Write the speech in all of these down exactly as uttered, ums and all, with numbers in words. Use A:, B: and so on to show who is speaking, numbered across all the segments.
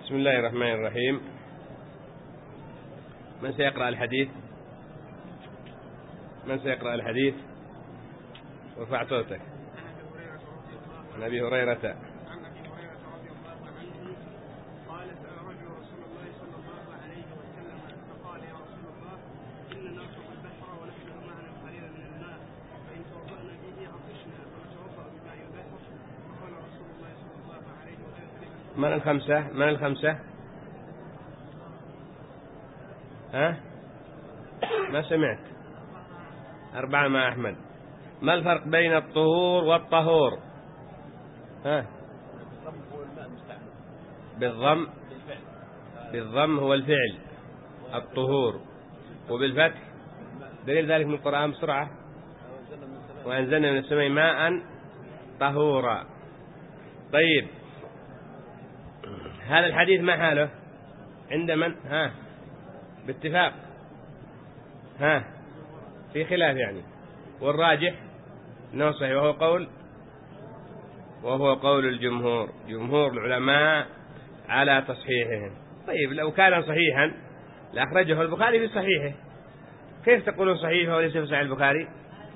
A: بسم الله الرحمن الرحيم. من سيقرأ الحديث؟ من سيقرأ الحديث؟ وارفع صوتك. عن أبي هريرة من الخمسة؟ من الخمسة؟ ها؟ ما سمعت. أربعة مع أحمد. ما الفرق بين الطهور والطهور؟ ها؟ بالضم. بالضم هو الفعل الطهور، وبالفتح دليل ذلك من القرآن بسرعة. وأنزلنا من السماء ماء طهورا. طيب، هذا الحديث ما حاله عند من؟ ها؟ باتفاق. ها؟ في خلاف يعني، والراجح انه صحيح، وهو قول وهو قول الجمهور، جمهور العلماء على تصحيحه. طيب، لو كان صحيحا لأخرجه البخاري في صحيحه. كيف تقولون صحيح وليس في صحيح البخاري؟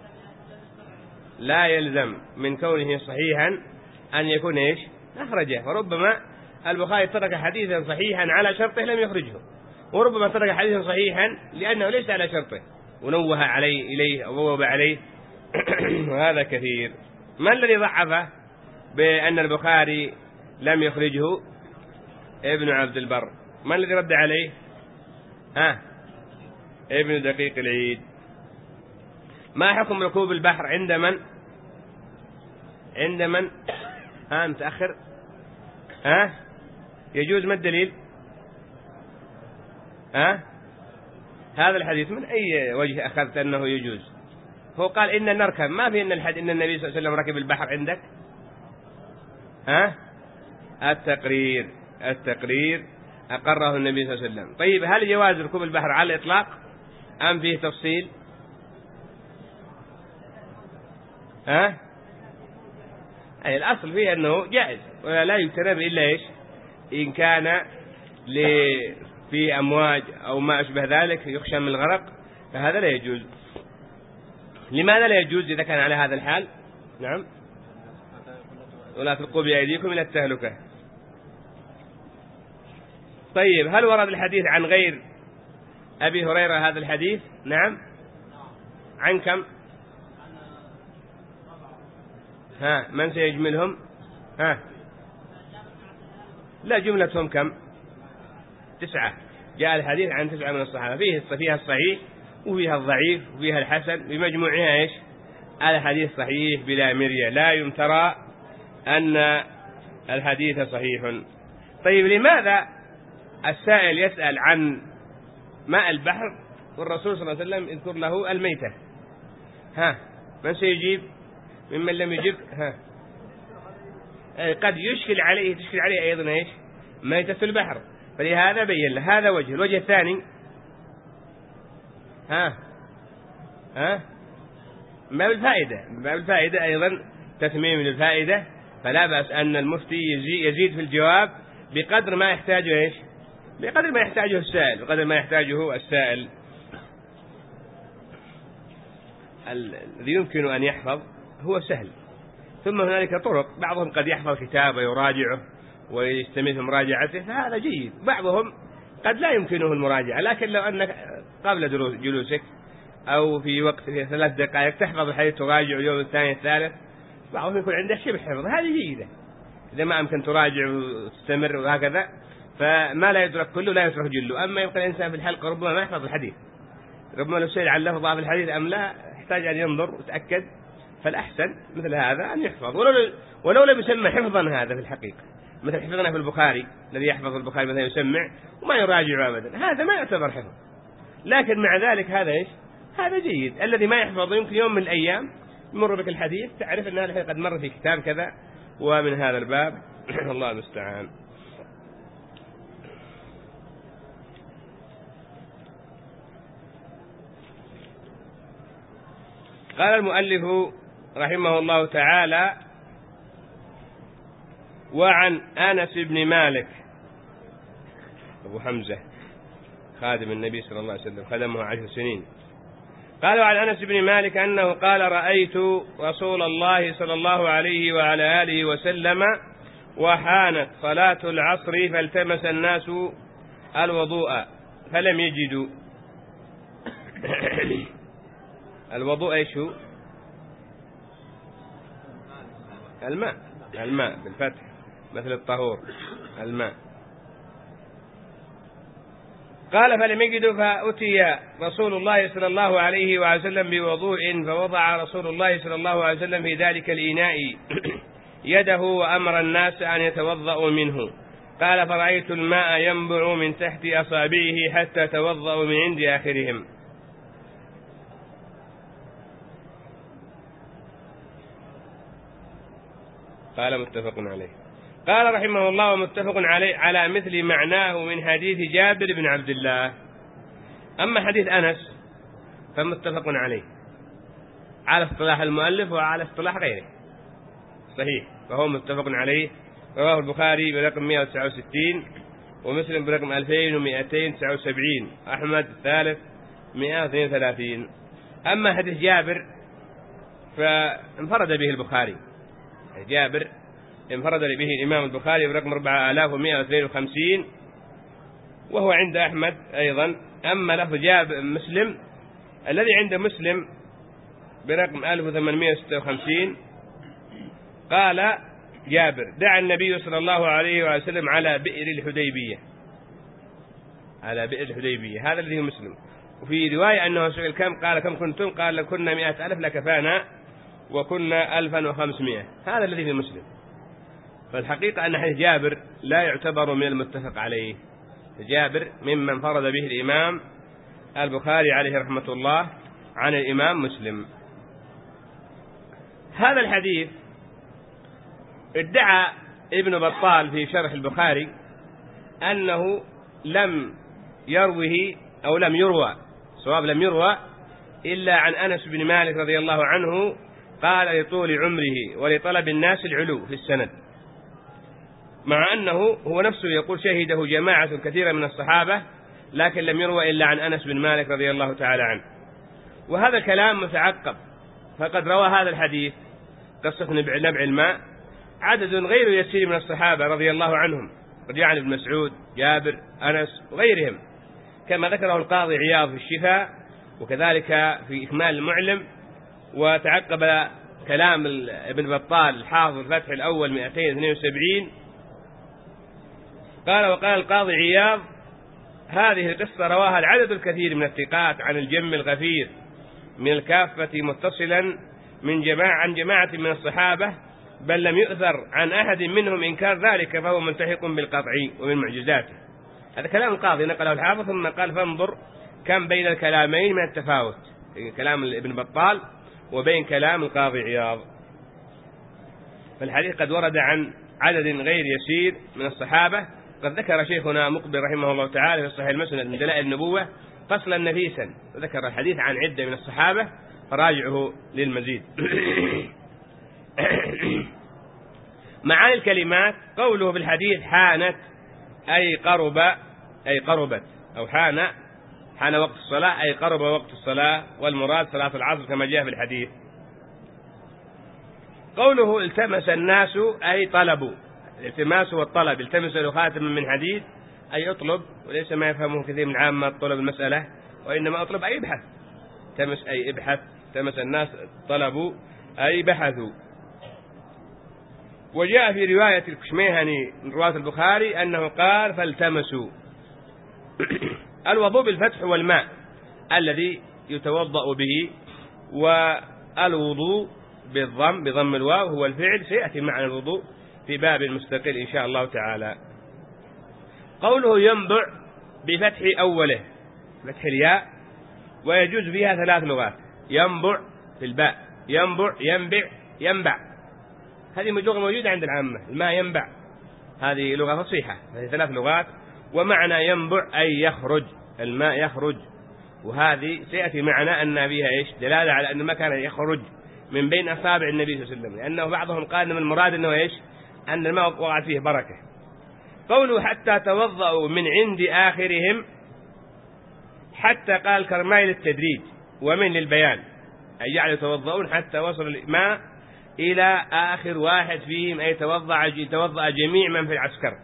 A: لا يلزم من كونه صحيحا أن يكون إيش؟ أخرجه. وربما البخاري ترك حديثا صحيحا على شرطه لم يخرجه، وربما ترك حديثا صحيحا لأنه ليس على شرطه ونوه عليه إليه أو بوب عليه وهذا كثير. ما الذي ضعفه بأن البخاري لم يخرجه؟ ابن عبد البر. ما الذي رد عليه؟ ها؟ ابن دقيق العيد. ما حكم ركوب البحر عند من؟ عند من؟ ها متأخر؟ ها؟ يجوز؟ ما الدليل؟ ها؟ هذا الحديث من أي وجه أخذت أنه يجوز؟ هو قال إن نركب، ما في إن الحديث إن النبي صلى الله عليه وسلم ركب البحر عندك. ها؟ التقرير التقرير أقره النبي صلى الله عليه وسلم. طيب، هل جواز ركوب البحر على الإطلاق أم فيه تفصيل؟ ها؟ أي الأصل فيه أنه جائز ولا يجتنب إلا إيش؟ إن كان في أمواج أو ما أشبه ذلك يخشى من الغرق، فهذا لا يجوز. لماذا لا يجوز إذا كان على هذا الحال؟ نعم. ولا تلقوا بأيديكم إلى التهلكة. طيب، هل ورد الحديث عن غير أبي هريرة هذا الحديث؟ نعم. عن كم؟ ها؟ من سيجملهم؟ ها؟ لا، جملتهم كم؟ تسعة. جاء الحديث عن تسعة من الصحابة، فيه فيها الصحيح وفيها الضعيف وفيها الحسن، بمجموعها إيش؟ الحديث صحيح بلا مرية، لا يمترى أن الحديث صحيح. طيب، لماذا السائل يسأل عن ماء البحر والرسول صلى الله عليه وسلم يذكر له الميتة؟ ها؟ من سيجيب ممن لم يجب؟ ها؟ قد يشكل عليه تشكل عليه أيضا إيش؟ ميتة في البحر، فلهذا بين له. هذا وجه. الوجه الثاني، ها ها ما بالفائدة ما بالفائدة أيضا تثمين الفائدة، فلا بأس أن المفتي يزيد في الجواب بقدر ما يحتاجه إيش؟ بقدر ما يحتاجه السائل بقدر ما يحتاجه السائل. الذي يمكن أن يحفظ هو سهل، ثم هنالك طرق. بعضهم قد يحفظ كتاب ويراجعه ويستمر في مراجعته، فهذا جيد. بعضهم قد لا يمكنه المراجعة، لكن لو أنك قبل جلوسك أو في وقت في ثلاث دقائق تحفظ الحديث تراجع اليوم الثاني الثالث، بعضهم يكون عنده شبه حفظ، هذه جيدة. إذا ما أمكن تراجع وتستمر وهكذا، فما لا يدرك كله لا يترك جله. أما يبقى الإنسان في الحلقة ربما ما يحفظ الحديث، ربما لو سئل عن لفظ في الحديث أم لا يحتاج أن ينظر وتأكد. فالأحسن مثل هذا أن يحفظ، ولو ولو لم يسمى حفظا هذا في الحقيقة، مثل حفظنا في البخاري، الذي يحفظ البخاري مثلا يسمع وما يراجع أبدا، هذا ما يعتبر حفظ. لكن مع ذلك هذا إيش؟ هذا جيد. الذي ما يحفظ يمكن يوم من الأيام يمر بك الحديث تعرف أن هذا قد مر في كتاب كذا، ومن هذا الباب الله المستعان. قال المؤلف رحمه الله تعالى: وعن أنس بن مالك أبو حمزة خادم النبي صلى الله عليه وسلم، خدمه عشر سنين. قالوا عن أنس بن مالك أنه قال: رأيت رسول الله صلى الله عليه وعلى آله وسلم وحانت صلاة العصر فالتمس الناس الوضوء فلم يجدوا. الوضوء ايش هو؟ الماء، الماء بالفتح مثل الطهور، الماء. قال: فلم يجدوا فأتي رسول الله صلى الله عليه وسلم بوضوء فوضع رسول الله صلى الله عليه وسلم في ذلك الإناء يده وأمر الناس أن يتوضأوا منه. قال: فرأيت الماء ينبع من تحت أصابعه حتى توضأوا من عند آخرهم. قال: متفق عليه. قال رحمه الله: ومتفق عليه على مثل معناه من حديث جابر بن عبد الله. أما حديث أنس فمتفق عليه على اصطلاح المؤلف وعلى اصطلاح غيره، صحيح، فهو متفق عليه. رواه البخاري برقم مئة وتسعة وستين، ومسلم برقم ألفين ومئتين وتسعة وسبعين، أحمد الثالث مئة واثنين وثلاثين. أما حديث جابر فانفرد به البخاري، جابر انفرد به الإمام البخاري برقم أربعة آلاف ومئة واثنين وخمسين، وهو عند أحمد أيضا. أما لفظ جابر مسلم الذي عند مسلم برقم ألف وثمانمئة وستة وخمسين، قال جابر: دعا النبي صلى الله عليه وسلم على بئر الحديبية، على بئر الحديبية، هذا الذي هو مسلم. وفي رواية أنه سئل كم، قال: كم كنتم؟ قال: لو كنا مئة ألف لكفانا وكنا ألفا وخمسمائة، هذا الذي في مسلم. فالحقيقة أن حديث جابر لا يعتبر من المتفق عليه، جابر ممن فرد به الإمام البخاري عليه رحمة الله عن الإمام مسلم. هذا الحديث ادعى ابن بطال في شرح البخاري أنه لم يروه أو لم يروى، صواب لم يروى، إلا عن أنس بن مالك رضي الله عنه قال: لطول عمره ولطلب الناس العلو في السند، مع أنه هو نفسه يقول شهده جماعة كثيرة من الصحابة، لكن لم يروى إلا عن أنس بن مالك رضي الله تعالى عنه. وهذا كلام متعقب، فقد روى هذا الحديث قصة نبع الماء عدد غير يسير من الصحابة رضي الله عنهم، رجع بن مسعود، جابر، أنس وغيرهم، كما ذكره القاضي عياض في الشفاء، وكذلك في إكمال المعلم. وتعقب كلام ابن بطال الحافظ الفتح الأول مئتين واثنين وسبعين، قال: وقال القاضي عياض: هذه القصة رواها العدد الكثير من الثقات عن الجم الغفير من الكافة متصلا من جماعة عن جماعة من الصحابة، بل لم يؤثر عن أحد منهم إنكار ذلك، فهو ملتحق بالقطع ومن معجزاته. هذا كلام القاضي نقله الحافظ، ثم قال: فانظر كم بين الكلامين من التفاوت، كلام ابن بطال وبين كلام القاضي عياض. فالحديث قد ورد عن عدد غير يسير من الصحابة. قد ذكر شيخنا مقبل رحمه الله تعالى في صحيح المسند من دلائل النبوة فصلا نفيسا، وذكر الحديث عن عدة من الصحابة، فراجعه للمزيد. معاني الكلمات: قوله بالحديث حانت أي قرب، أي قربت، أو حان حان وقت الصلاة أي قرب وقت الصلاة، والمراد صلاة العصر كما جاء في الحديث. قوله التمس الناس أي طلبوا، الالتماس والطلب، التمس له خاتم من حديد أي اطلب، وليس ما يفهمه كثير من عامة طلب المسألة، وإنما اطلب أي ابحث، تمس أي ابحث، تمس الناس طلبوا أي بحثوا. وجاء في رواية الكشميهني من رواة البخاري أنه قال: فالتمسوا. الوضوء بالفتح والماء الذي يتوضأ به، والوضوء بالضم بضم الواو هو الفعل، سيأتي معنى الوضوء في باب مستقل إن شاء الله تعالى. قوله ينبع بفتح أوله فتح الياء، ويجوز فيها ثلاث لغات: ينبع في الباء، ينبع، ينبع، ينبع، هذه لغة موجودة عند العامة، الماء ينبع، هذه لغة فصيحة، هذه ثلاث لغات. ومعنى ينبع أي يخرج، الماء يخرج، وهذه سيأتي معنا أن فيها إيش دلالة على أن ما كان يخرج من بين أصابع النبي صلى الله عليه وسلم، لأنه بعضهم قال من المراد أنه إيش أن الماء وقعت فيه بركة. قوله حتى توضأوا من عند آخرهم، حتى قال كرماي للتدريج ومن للبيان، أي جعلوا يتوضؤون حتى وصل الماء إلى آخر واحد فيهم، أي توضأ توضأ جميع من في العسكر.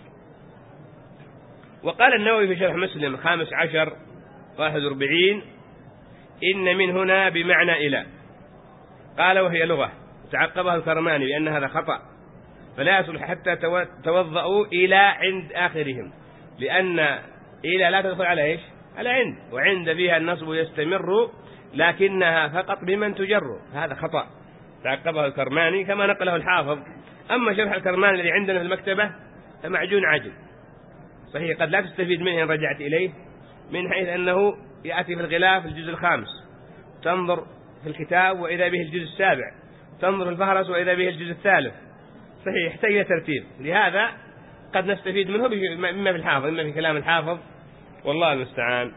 A: وقال النووي في شرح مسلم خامس عشر واحد واربعين: إن من هنا بمعنى إلى، قال وهي لغة، تعقبها الكرماني بأن هذا خطأ، فلا يصلح حتى توضأوا إلى عند آخرهم، لأن إلى لا تدخل على إيش؟ على عند، وعند فيها النصب يستمر لكنها فقط بمن تجر، هذا خطأ تعقبه الكرماني كما نقله الحافظ. أما شرح الكرماني الذي عندنا في المكتبة فمعجون عاجل صحيح، قد لا تستفيد منه إن رجعت إليه، من حيث أنه يأتي في الغلاف الجزء الخامس، تنظر في الكتاب وإذا به الجزء السابع، تنظر في الفهرس وإذا به الجزء الثالث، صحيح يحتاج إلى ترتيب، لهذا قد نستفيد منه مما في الحافظ، إما في كلام الحافظ، والله المستعان.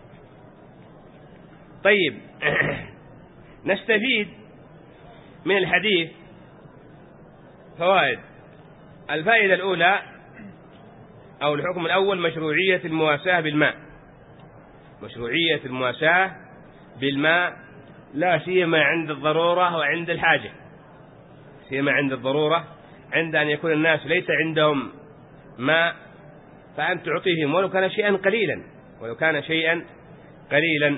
A: طيب نستفيد من الحديث فوائد. الفائدة الأولى أو الحكم الأول: مشروعية المواساة بالماء، مشروعية المواساة بالماء، لا سيما عند الضرورة وعند الحاجة، سيما عند الضرورة، عند أن يكون الناس ليس عندهم ماء فأن تعطيهم ولو كان شيئا قليلا، ولو كان شيئا قليلا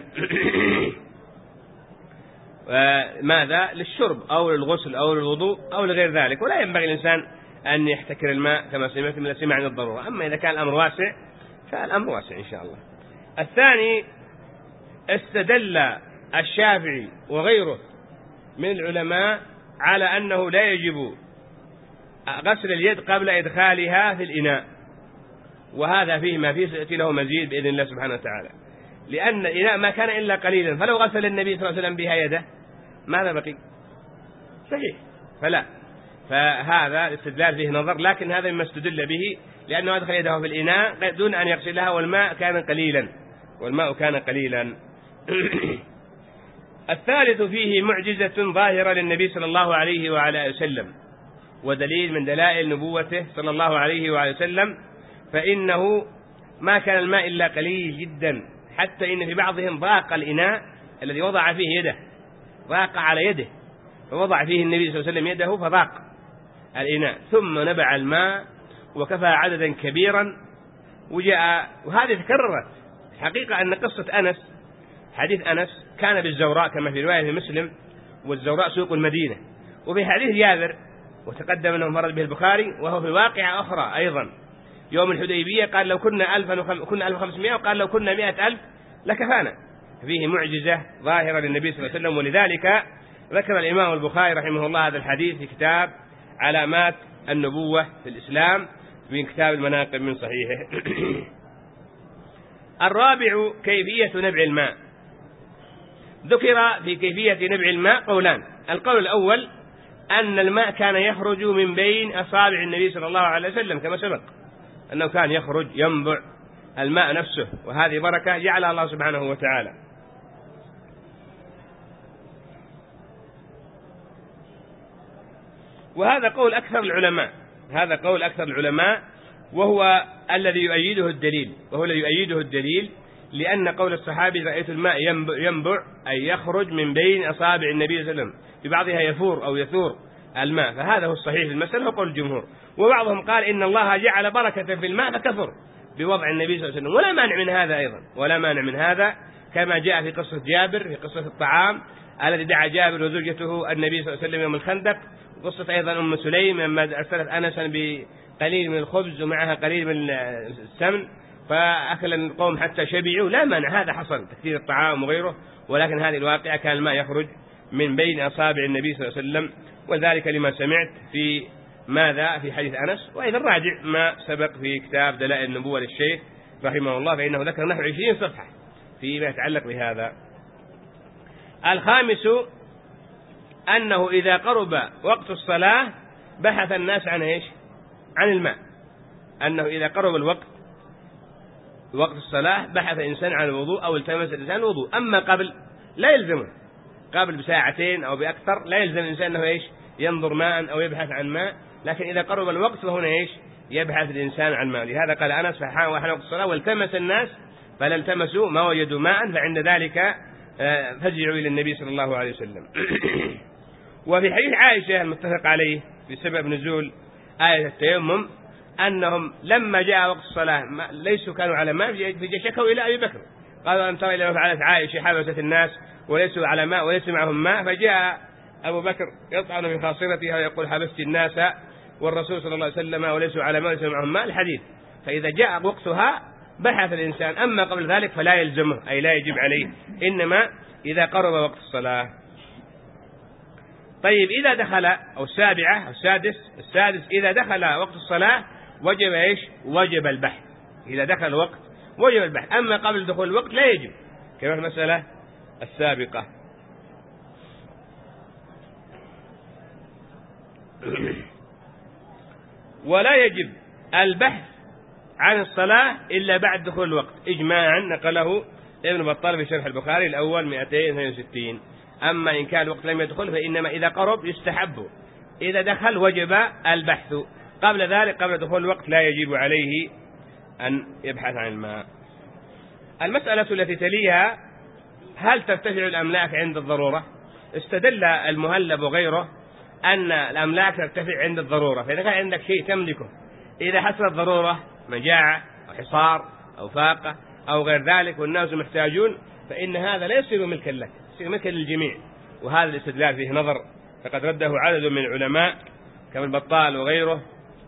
A: ماذا؟ للشرب أو للغسل أو للوضوء أو لغير ذلك، ولا ينبغي الإنسان أن يحتكر الماء كما سمعت من سمع عن الضرورة. أما إذا كان الأمر واسع فالأمر واسع إن شاء الله. الثاني: استدل الشافعي وغيره من العلماء على أنه لا يجب غسل اليد قبل إدخالها في الإناء، وهذا فيه ما فيه سيأتي له مزيد بإذن الله سبحانه وتعالى، لأن الإناء ما كان إلا قليلا، فلو غسل النبي صلى الله عليه وسلم بها يده ماذا بقي؟ صحيح، فلا، فهذا الاستدلال فيه نظر، لكن هذا مما استدل به لأنه أدخل يده في الإناء دون أن يغسلها، والماء كان قليلا، والماء كان قليلا. الثالث: فيه معجزة ظاهرة للنبي صلى الله عليه وعلى وسلم، ودليل من دلائل نبوته صلى الله عليه وعلى وسلم، فإنه ما كان الماء إلا قليل جدا، حتى إن في بعضهم ضاق الإناء الذي وضع فيه يده، ضاق على يده، فوضع فيه النبي صلى الله عليه وسلم يده فضاق الإناء، ثم نبع الماء وكفى عددا كبيرا وجاء. وهذه تكررت حقيقة، أن قصة أنس، حديث أنس كان بالزوراء كما في رواية مسلم، والزوراء سوق المدينة، وفي حديث جابر وتقدم أنه مرد به البخاري، وهو في واقعة أخرى أيضا يوم الحديبية، قال لو كنا ألفا وخم... كنا ألف وخمسمائة، وقال لو كنا مئة ألف لكفانا. فيه معجزة ظاهرة للنبي صلى الله عليه وسلم، ولذلك ذكر الإمام البخاري رحمه الله هذا الحديث في كتاب علامات النبوة في الإسلام من كتاب المناقب من صحيحه. الرابع: كيفية نبع الماء. ذكر في كيفية نبع الماء قولان: القول الأول أن الماء كان يخرج من بين أصابع النبي صلى الله عليه وسلم كما سبق، أنه كان يخرج ينبع الماء نفسه، وهذه بركة جعلها الله سبحانه وتعالى. وهذا قول أكثر العلماء، هذا قول أكثر العلماء، وهو الذي يؤيده الدليل، وهو الذي يؤيده الدليل لأن قول الصحابي رأيت الماء ينبع, ينبع أي يخرج من بين أصابع النبي صلى الله عليه وسلم، في بعضها يفور أو يثور الماء، فهذا هو الصحيح في المسألة وقول الجمهور. وبعضهم قال إن الله جعل بركة في الماء فكثر بوضع النبي صلى الله عليه وسلم، ولا مانع من هذا أيضا، ولا مانع من هذا، كما جاء في قصة جابر، في قصة الطعام الذي دعا جابر وزوجته النبي صلى الله عليه وسلم يوم الخندق، قصة أيضا أم سليم لما أرسلت أنسا بقليل من الخبز ومعها قليل من السمن فأكل القوم حتى شبعوا، لا مانع، هذا حصل تكثير الطعام وغيره، ولكن هذه الواقعة كان الماء يخرج من بين أصابع النبي صلى الله عليه وسلم، وذلك لما سمعت في ماذا في حديث أنس. وإذا راجع ما سبق في كتاب دلائل النبوة للشيخ رحمه الله، فإنه ذكر نحو عشرين صفحة فيما يتعلق بهذا. الخامس أنه إذا قرب وقت الصلاة بحث الناس عن إيش؟ عن الماء، أنه إذا قرب الوقت وقت الصلاة بحث الإنسان عن الوضوء أو التمس الإنسان الوضوء، أما قبل لا يلزمه، قبل بساعتين أو بأكثر لا يلزم الإنسان أنه إيش؟ ينظر ماء أو يبحث عن ماء، لكن إذا قرب الوقت فهنا إيش؟ يبحث الإنسان عن ماء. لهذا قال أنس فحان وحان وقت الصلاة والتمس الناس فلا التمسوا ما وجدوا ماء فعند ذلك فزعوا إلى النبي صلى الله عليه وسلم. وفي حديث عائشة المتفق عليه في سبب نزول آية التيمم أنهم لما جاء وقت الصلاة ليسوا كانوا على ماء فشكوا إلى أبي بكر قالوا أن ترى إلى ما فعلت عائشة حبست الناس وليسوا على ماء وليس معهم ماء. فجاء أبو بكر يطعن في خاصرتها ويقول حبست الناس والرسول صلى الله عليه وسلم وليسوا على ماء وليسوا معهم ماء الحديث. فإذا جاء وقتها بحث الإنسان، أما قبل ذلك فلا يلزمه أي لا يجب عليه، إنما إذا قرب وقت الصلاة. طيب إذا دخل أو السابعة أو السادس السادس إذا دخل وقت الصلاة وجب إيش؟ وجب البحث. إذا دخل الوقت وجب البحث، أما قبل دخول الوقت لا يجب، كما في المسألة السابقة. ولا يجب البحث عن الصلاة إلا بعد دخول الوقت إجماعا، نقله ابن بطال في شرح البخاري الأول مئتين واثنين وستين. أما إن كان الوقت لم يدخل فإنما إذا قرب يستحب، إذا دخل وجب البحث، قبل ذلك قبل دخول الوقت لا يجب عليه أن يبحث عن الماء. المسألة التي تليها هل ترتفع الأملاك عند الضرورة؟ استدل المهلب وغيره أن الأملاك ترتفع عند الضرورة، فإذا كان عندك شيء تملكه إذا حصلت ضرورة مجاعة أو حصار أو فاقة أو غير ذلك والناس محتاجون فإن هذا لا يصير ملكا لك، يصير ملكا للجميع. وهذا الاستدلال فيه نظر، فقد رده عدد من العلماء كما البطال وغيره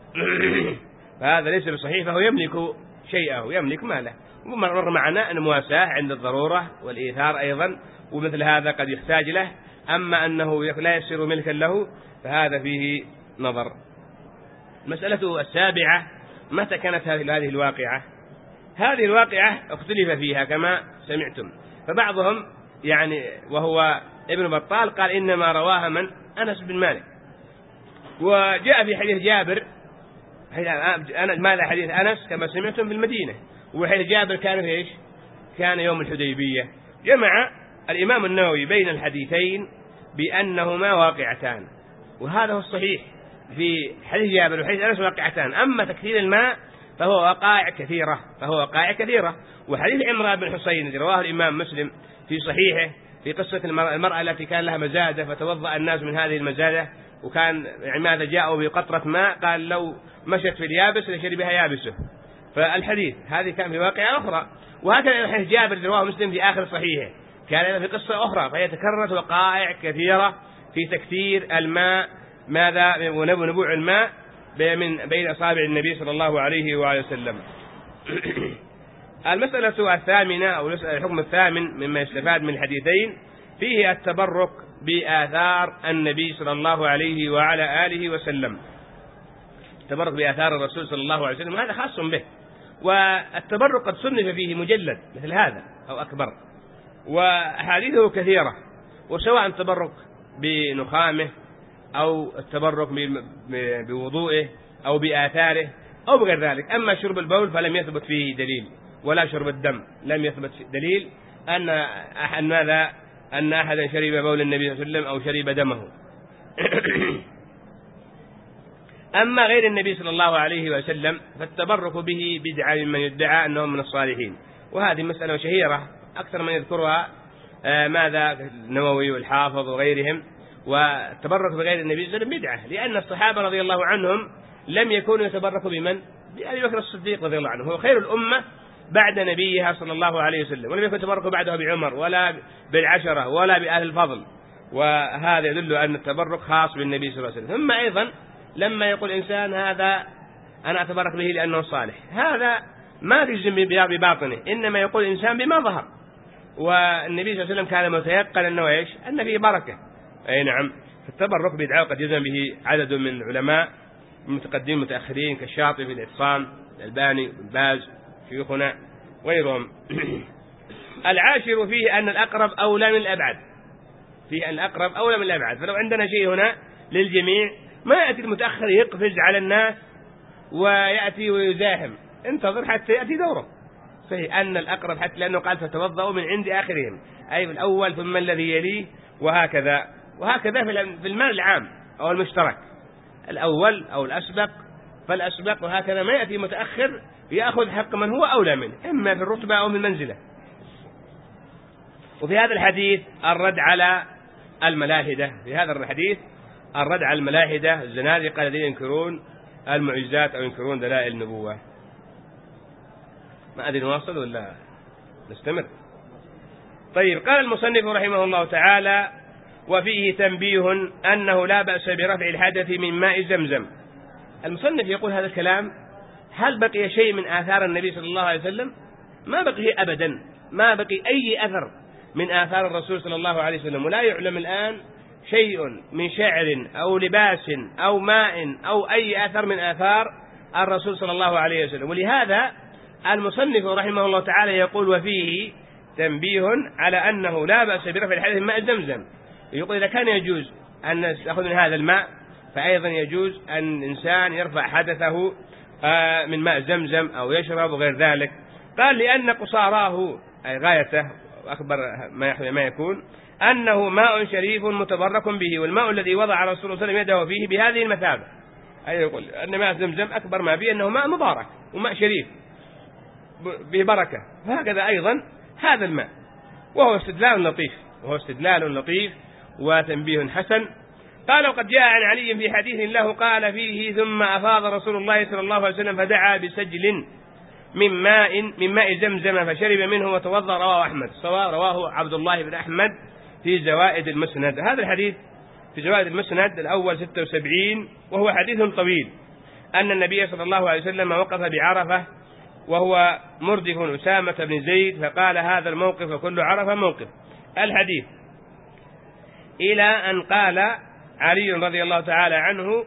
A: فهذا ليس بصحيح، فهو يملك شيئه يملك ماله، ومر معنا أن مواساة عند الضرورة والإيثار أيضا ومثل هذا قد يحتاج له، أما أنه لا يصير ملكا له فهذا فيه نظر. المسألة السابعة متى كانت هذه الواقعة؟ هذه الواقعة اختلف فيها كما سمعتم، فبعضهم يعني وهو ابن بطال قال إنما رواها من؟ أنس بن مالك. وجاء في حديث جابر ماذا حديث أنس كما سمعتم في المدينة، وحديث جابر كان في إيش؟ كان يوم الحديبية. جمع الإمام النووي بين الحديثين بأنهما واقعتان، وهذا هو الصحيح في حديث جابر وحديث أنس واقعتان. أما تكثير الماء فهو وقائع كثيرة فهو وقائع كثيرة وحديث عمران بن حسين رواه الإمام مسلم في صحيحه في قصة المرأة التي كان لها مزادة فتوضأ الناس من هذه المزادة، وكان ماذا جاءوا بقطرة ماء قال لو مشت في اليابس لشربها يابسه. فالحديث هذه كان في واقعة أخرى. وهكذا حديث جابر رواه مسلم في آخر صحيحه كان في قصة أخرى، فهي تكررت وقائع كثيرة في تكثير الماء ماذا ونبوع الماء من بين أصابع النبي صلى الله عليه وآله وسلم. المسألة الثامنة أو الحكم الثامن مما يستفاد من الحديثين فيه التبرك بآثار النبي صلى الله عليه وعلى آله وسلم. التبرك بآثار الرسول صلى الله عليه وسلم هذا خاص به، والتبرك قد صنف فيه مجلد مثل هذا أو أكبر، وأحاديثه كثيرة، وسواء التبرك بنخامه أو التبرك بوضوءه أو بآثاره أو بغير ذلك. أما شرب البول فلم يثبت فيه دليل، ولا شرب الدم لم يثبت دليل أن أحد ماذا أن أحدا شرب بول النبي صلى الله عليه وسلم أو شرب دمه. أما غير النبي صلى الله عليه وسلم فالتبرك به بدعة ممن يدعى أنهم من الصالحين، وهذه مسألة شهيرة أكثر من يذكرها ماذا النووي والحافظ وغيرهم. والتبرك بغير النبي صلى الله عليه وسلم بدعة، لأن الصحابة رضي الله عنهم لم يكونوا يتبركوا بمن؟ بأبي بكر الصديق رضي الله عنه، هو خير الأمة بعد نبيها صلى الله عليه وسلم، ولم يكن يتبركوا بعده بعمر ولا بالعشرة ولا بأهل الفضل، وهذا يدل أن التبرك خاص بالنبي صلى الله عليه وسلم. ثم أيضا لما يقول إنسان هذا أنا أتبرك به لأنه صالح، هذا ما تجزم بباطنه، إنما يقول إنسان بما ظهر، والنبي صلى الله عليه وسلم كان متيقن أنه إيش؟ أن فيه بركة. أي نعم. فالتبرك بدعة قد يجزم به عدد من العلماء المتقدمين المتأخرين كالشاطبي في الإعتصام، الألباني، باز، شيوخنا غيرهم. العاشر فيه أن الأقرب أولى من الأبعد، فيه أن الأقرب أولى من الأبعد. فلو عندنا شيء هنا للجميع ما يأتي المتأخر يقفز على الناس ويأتي ويزاحم، انتظر حتى يأتي دوره. صحيح أن الأقرب حتى لأنه قال فتوضأوا من عند آخرهم، أي في الأول ثم الذي يليه، وهكذا وهكذا في المال العام أو المشترك، الأول أو الأسبق فالأسبق وهكذا ما يأتي متأخر يأخذ حق من هو أولى منه، إما في الرتبة أو من المنزلة. وفي هذا الحديث الرد على الملاحدة، في هذا الحديث الرد على الملاحدة الزنادقة الذين ينكرون المعجزات أو ينكرون دلائل النبوة. ما أدري نواصل ولا نستمر؟ طيب، قال المصنف رحمه الله تعالى: وفيه تنبيه أنه لا بأس برفع الحدث من ماء زمزم. المصنف يقول هذا الكلام: هل بقي شيء من آثار النبي صلى الله عليه وسلم؟ ما بقي أبدا، ما بقي أي أثر من آثار الرسول صلى الله عليه وسلم، ولا يعلم الآن شيء من شعر أو لباس أو ماء أو أي أثر من آثار الرسول صلى الله عليه وسلم. ولهذا المصنف رحمه الله تعالى يقول: وفيه تنبيه على أنه لا بأس برفع الحدث من ماء زمزم. يقول إذا كان يجوز أن نأخذ من هذا الماء فأيضا يجوز أن الإنسان يرفع حدثه من ماء زمزم أو يشرب وغير ذلك. قال: لأن قصاراه أي غايته أكبر ما يكون أنه ماء شريف متبرك به، والماء الذي وضع رسول الله صلى الله عليه وسلم يده فيه بهذه المثابة، أي يقول أن ماء زمزم أكبر ما به أنه ماء مبارك وماء شريف ببركة، فهكذا أيضا هذا الماء. وهو استدلال لطيف، وهو استدلال لطيف وتنبيه حسن. قال: وقد جاء عن علي في حديث له قال فيه: ثم أفاض رسول الله صلى الله عليه وسلم فدعا بسجل من ماء من ماء زمزم فشرب منه وتوضأ. رواه أحمد، سواء رواه عبد الله بن أحمد في زوائد المسند. هذا الحديث في زوائد المسند الأول ستة وسبعين، وهو حديث طويل، أن النبي صلى الله عليه وسلم وقف بعرفة وهو مردف أسامة بن زيد فقال: هذا الموقف وكل عرفة موقف. الحديث إلى أن قال علي رضي الله تعالى عنه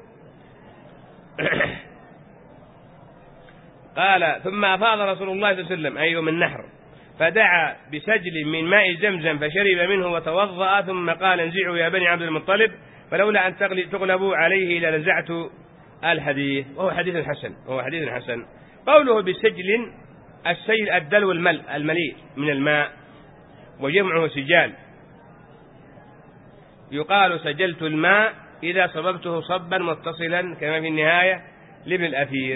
A: قال: ثم أفاض رسول الله صلى الله عليه وسلم أي يوم النحر فدعا بسجل من ماء زمزم فشرب منه وتوضأ، ثم قال: انزعوا يا بني عبد المطلب فلولا أن تغلبوا عليه لنزعت الحديث. وهو حديث حسن، وهو حديث حسن. قوله بسجل، السيل الدلو المل المليء من الماء، وجمعه سجال. يقال: سجلت الماء إذا صببته صبا متصلا، كما في النهاية لابن الأثير.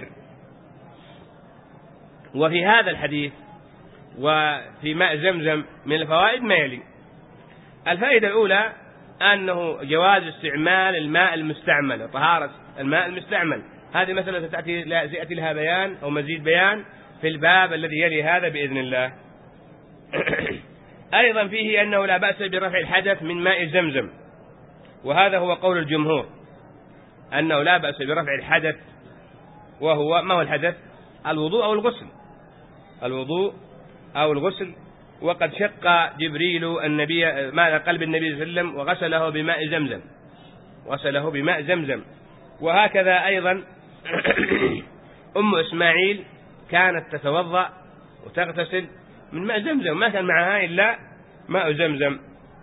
A: وفي هذا الحديث وفي ماء زمزم من الفوائد ما يلي: الفائدة الأولى أنه جواز استعمال الماء المستعمل وطهارة الماء المستعمل. هذه مسألة سيأتي لها بيان أو مزيد بيان في الباب الذي يلي هذا بإذن الله. أيضا فيه أنه لا بأس برفع الحدث من ماء زمزم، وهذا هو قول الجمهور، أنه لا بأس برفع الحدث. وهو ما هو الحدث؟ الوضوء أو الغسل، الوضوء أو الغسل. وقد شق جبريل النبي ماء قلب النبي صلى الله عليه وسلم وغسله بماء زمزم، غسله بماء زمزم. وهكذا أيضا أم إسماعيل كانت تتوضأ وتغتسل من ماء زمزم، ما كان معها إلا ماء زمزم.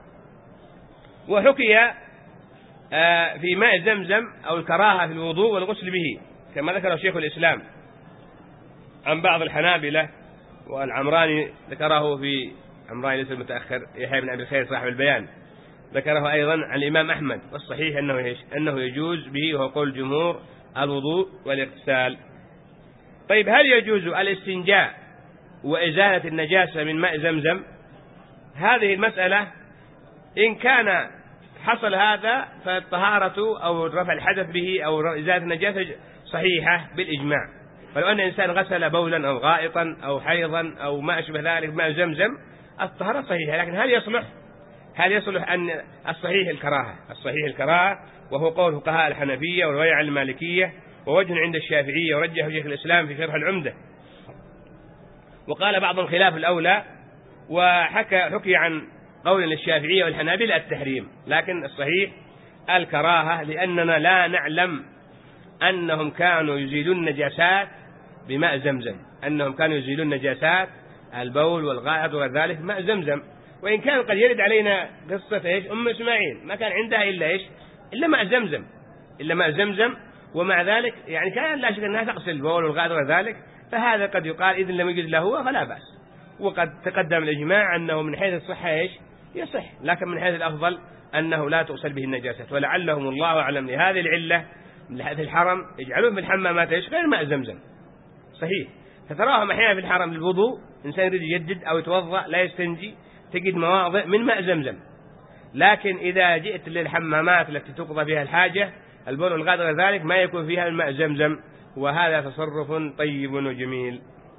A: وحكي في ماء زمزم أو الكراهة في الوضوء والغسل به، كما ذكر شيخ الإسلام عن بعض الحنابلة، والعمراني ذكره في عمراني ليس المتأخر يحيى بن أبي الخير صاحب البيان، ذكره أيضا عن الإمام أحمد. والصحيح أنه أنه يجوز به، وهو قول الجمهور، الوضوء والاغتسال. طيب، هل يجوز الاستنجاء وإزالة النجاسة من ماء زمزم؟ هذه المسألة إن كان حصل هذا فالطهارة أو رفع الحدث به أو إزالة النجاسة صحيحة بالإجماع. فلو أن إنسان غسل بولا أو غائطا أو حيضا أو ما أشبه ذلك ماء زمزم الطهارة صحيحة. لكن هل يصلح هل يصلح أن الصحيح الكراهة الصحيح الكراهة وهو قول فقهاء الحنفية ورواية عن المالكية، ووجه عند الشافعية ورجح شيخ الإسلام في شرح العمدة. وقال بعضهم خلاف الأولى، وحكى حكي عن قول للشافعية والحنابلة التحريم، لكن الصحيح الكراهة، لأننا لا نعلم أنهم كانوا يزيلون النجاسات بماء زمزم، أنهم كانوا يزيلون نجاسات البول والغائط وذلك ماء زمزم. وإن كان قد يرد علينا قصة إيش أم إسماعيل ما كان عندها إلا إيش إلا ماء زمزم إلا ماء زمزم ومع ذلك يعني كان لا شك أنها تغسل البول والغائط وذلك، فهذا قد يقال إذن لم يجد له فلا بأس. وقد تقدم الإجماع أنه من حيث الصحة إيش يصح، لكن من حيث الأفضل أنه لا تغسل به النجاسات. ولعلهم الله أعلم لهذه العلة في الحرم يجعلون في الحمامات ايش؟ غير ماء زمزم. صحيح. فتراهم احيانا في الحرم للوضوء، انسان يريد يجدد او يتوضا لا يستنجي، تجد مواضع من ماء زمزم. لكن اذا جئت للحمامات التي تقضى فيها الحاجه، البول والغائط وغير ذلك، ما يكون فيها الماء زمزم، وهذا تصرف طيب وجميل.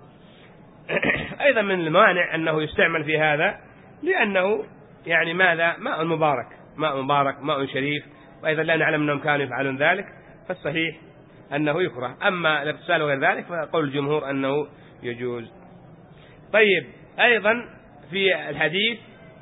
A: ايضا من الموانع انه يستعمل في هذا، لانه يعني ماذا؟ ماء مبارك، ماء مبارك، ماء شريف، وايضا لا نعلم انهم كانوا يفعلون ذلك، فالصحيح انه يكره. اما الاغتسال وغير ذلك فقول الجمهور انه يجوز. طيب، ايضا في الحديث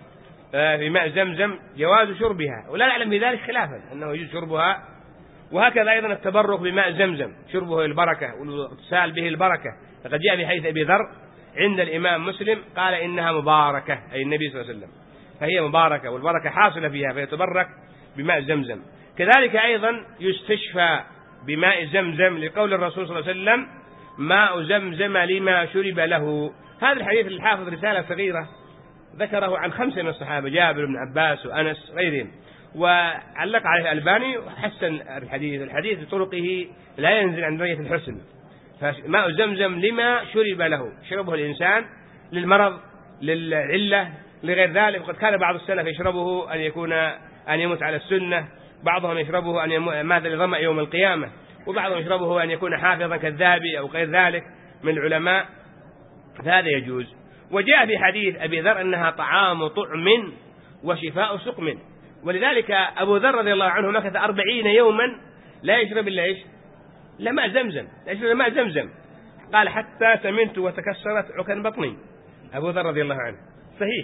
A: في ماء زمزم جواز شربها، ولا نعلم بذلك خلافا انه يجوز شربها. وهكذا ايضا التبرك بماء زمزم، شربه البركه والاغتسال به البركه. فقد جاء في حديث ابي ذر عند الامام مسلم قال انها مباركه، اي النبي صلى الله عليه وسلم، فهي مباركه والبركه حاصله فيها، فيتبرك بماء زمزم. كذلك ايضا يستشفى بماء زمزم، لقول الرسول صلى الله عليه وسلم ماء زمزم لما شرب له. هذا الحديث الحافظ رساله صغيره ذكره عن خمسه من الصحابه، جابر بن عباس وانس غيرهم، وعلق عليه الألباني وحسن الحديث. الحديث بطرقه لا ينزل عن درجة الحسن. فماء زمزم لما شرب له، شربه الإنسان للمرض، للعلة، لغير ذلك. وقد كان بعض السلف يشربه أن يكون أن يموت على السنة، بعضهم يشربه أن يموت ماذا لظمأ يوم القيامة، وبعضهم يشربه أن يكون حافظا كالذهبي أو غير ذلك من العلماء، فهذا يجوز. وجاء في حديث أبي ذر أنها طعام طعم وشفاء سقم، ولذلك أبو ذر رضي الله عنه مكث أربعين يوما لا يشرب إلا إيش؟ لا ماء زمزم، لا يشرب ماء زمزم. قال حتى سمنت وتكسرت عكن بطني، أبو ذر رضي الله عنه. صحيح.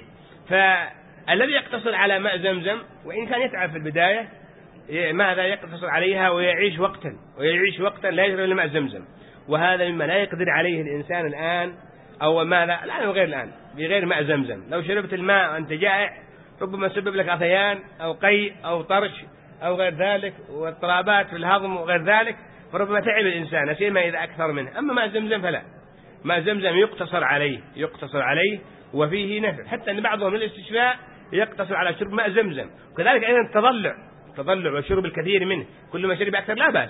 A: فالذي يقتصر على ماء زمزم وإن كان يتعب في البداية، ماذا يقتصر عليها ويعيش وقتا ويعيش وقتا لا يشرب إلا ماء زمزم، وهذا مما لا يقدر عليه الإنسان الآن، أو ماذا الآن وغير الآن بغير ماء زمزم. لو شربت الماء وأنت جائع ربما سبب لك غثيان أو قيء أو طرش أو غير ذلك، واضطرابات في الهضم وغير ذلك، فربما تعب الإنسان سيما إذا أكثر منه. أما ماء زمزم فلا، ماء زمزم يقتصر عليه يقتصر عليه وفيه نفع، حتى أن بعضهم من الاستشفاء يقتصر على شرب ماء زمزم. وكذلك أيضا التضلع التضلع وشرب الكثير منه، كل ما شرب أكثر لا بأس.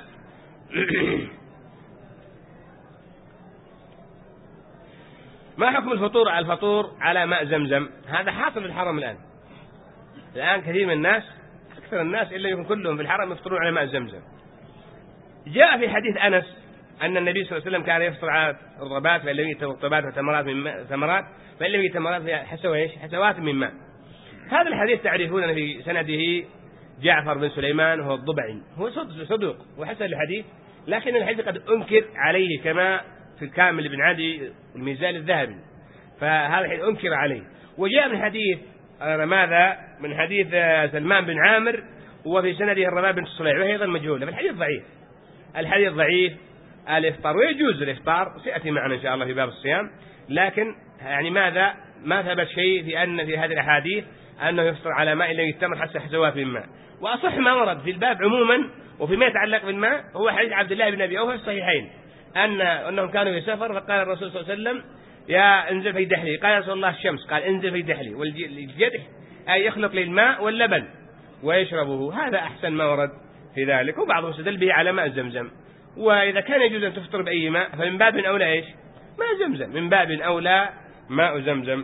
A: ما حكم الفطور الفطور على ماء زمزم؟ هذا حاصل في الحرم الآن. الآن كثير من الناس، أكثر الناس إلا يكون كلهم في الحرم يفطرون على ماء زمزم. جاء في حديث أنس أن النبي صلى الله عليه وسلم كان يفطر على الرطبات، فإن لم يجد رطبات وتمرات من ماء ثمرات، فإن لم يجد تمرات حسوات من ماء. هذا الحديث تعرفون أن في سنده جعفر بن سليمان وهو الضبعي، هو صدوق وحسن الحديث، لكن الحديث قد أنكر عليه كما في الكامل بن عدي الميزان الذهبي، فهذا الحديث أنكر عليه. وجاء من حديث ماذا من حديث سلمان بن عامر وفي سنده الرباب بن الصليع، وهي أيضا مجهولة، فالحديث ضعيف. الحديث ضعيف. الإفطار ويجوز الإفطار، سيأتي معنا إن شاء الله في باب الصيام، لكن يعني ماذا ما ثبت شيء في أن في هذه الأحاديث أنه يفطر على ماء لم يتمر حتى حسوات من ماء. وأصح ما ورد في الباب عموما وفيما يتعلق بالماء هو حديث عبد الله بن أبي أوفى في الصحيحين، أن أنهم كانوا في سفر، فقال الرسول صلى الله عليه وسلم يا انزل في دحلي، قال رسول الله الشمس، قال انزل في دحلي، والجدح أي يخلق للماء واللبن ويشربه. هذا أحسن ما ورد في ذلك، وبعضهم استدل به على ماء زمزم. وإذا كان يجوز أن تفطر بأي ماء فمن باب أولى إيش؟ ماء زمزم، من باب أولى ماء زمزم.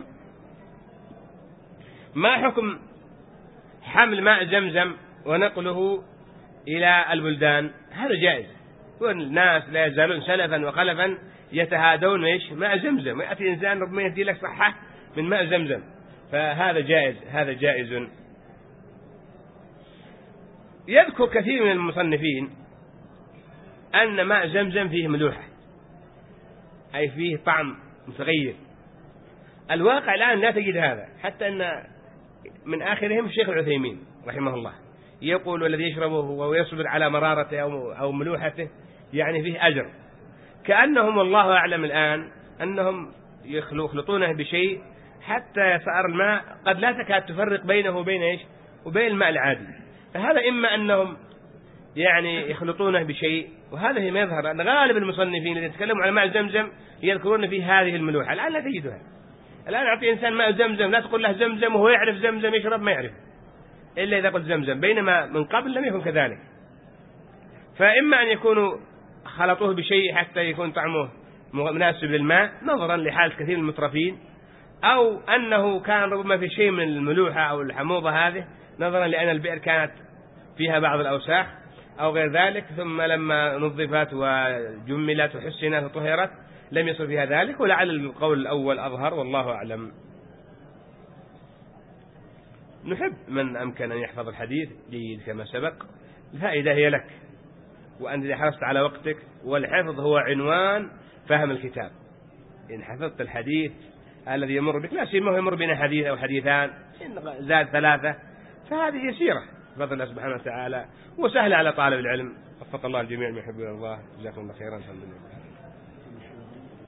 A: ما حكم حمل ماء زمزم ونقله إلى البلدان؟ هذا جائز، والناس لا يزالون سلفا وخلفا يتهادون إيش؟ ماء زمزم، ويأتي إنسان ربما يهدي لك صحة من ماء زمزم، فهذا جائز، هذا جائز. يذكر كثير من المصنفين أن ماء زمزم فيه ملوحة، أي فيه طعم متغير. الواقع الآن لا تجد هذا، حتى أن من آخرهم الشيخ العثيمين رحمه الله يقول والذي يشربه ويصبر على مرارته أو ملوحته يعني فيه أجر، كأنهم والله أعلم الآن أنهم يخلطونه بشيء حتى يصير الماء قد لا تكاد تفرق بينه وبين إيش وبين الماء العادي. فهذا إما أنهم يعني يخلطونه بشيء، وهذا هي ما يظهر أن غالب المصنفين الذين يتكلموا على ماء زمزم يذكرون فيه هذه الملوحة. الآن لا تجدها. الآن أعطي إنسان ماء زمزم لا تقول له زمزم وهو يعرف زمزم يشرب، ما يعرف إلا إذا قلت زمزم، بينما من قبل لم يكن كذلك. فإما أن يكونوا خلطوه بشيء حتى يكون طعمه مناسب للماء نظرا لحال كثير من المترفين، أو أنه كان ربما في شيء من الملوحة أو الحموضة هذه نظرا لأن البئر كانت فيها بعض الأوساخ أو غير ذلك، ثم لما نظفت وجملت وحسنت وطهرت لم يصل فيها ذلك، ولعل القول الأول أظهر والله أعلم. نحب من أمكن أن يحفظ الحديث جيد كما سبق، الفائدة هي لك، وأنت إذا حرصت على وقتك، والحفظ هو عنوان فهم الكتاب. إن حفظت الحديث الذي يمر بك، لا سيما يمر بنا حديث أو حديثان، إن زاد ثلاثة فهذه يسيرة بفضل الله سبحانه وتعالى، وسهل على طالب العلم. وفق الله الجميع من يحب الله. جزاكم الله خيرا. الحمد لله.